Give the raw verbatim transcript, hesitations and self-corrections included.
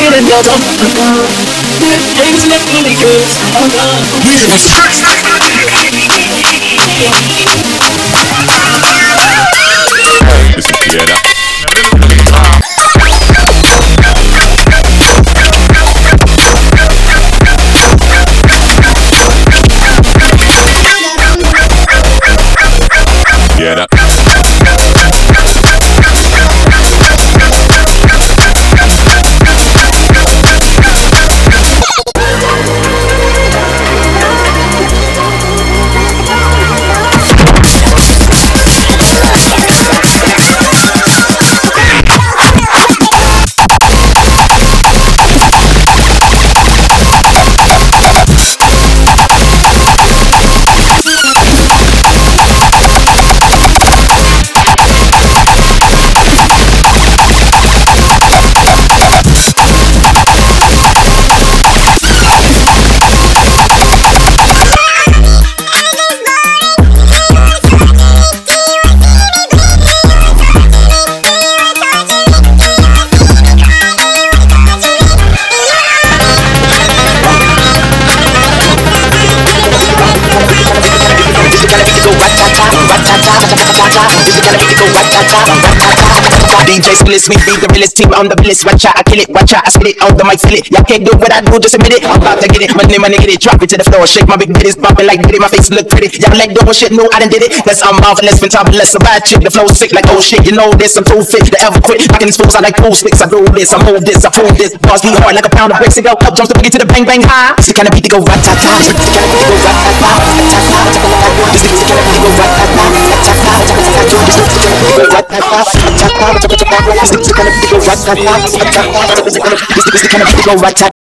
and you're talking about that makes me really good. Yeah. Yeah, that. D J Split, we beat the realest team on the list. Watch out, I kill it, watch out, I spit it on the mic, feel it. Y'all can't do what I do, just admit it. I'm about to get it, money, money, get it, drop it to the floor, shake my big bitties, bumping like bitty, my face look pretty. Y'all like doing shit, no, I done did it. That's I'm marvelous, fantabulous, a bad chick, the flow sick like oh shit, you know this, I'm too fit to ever quit. I can fools, I like pool sticks, I do this, I move this, I prove this. Bars be hard like a pound of bricks, and go up, jumps to boogie to the bang bang high. It's the kind of beat to go rat tat tat, it's the kind of beat to go rat tat tat, tat tat tat. This beat's the kind of beat to go rat tat tat, tat tat tat, tat tat tat. This beat's the kind of beat to go rat tat tat, tat tat tat, tat tat tat. This beat's the kind of beat to go rat tat tat, tat tat tat. This beat's the kind of beat to go rat tat.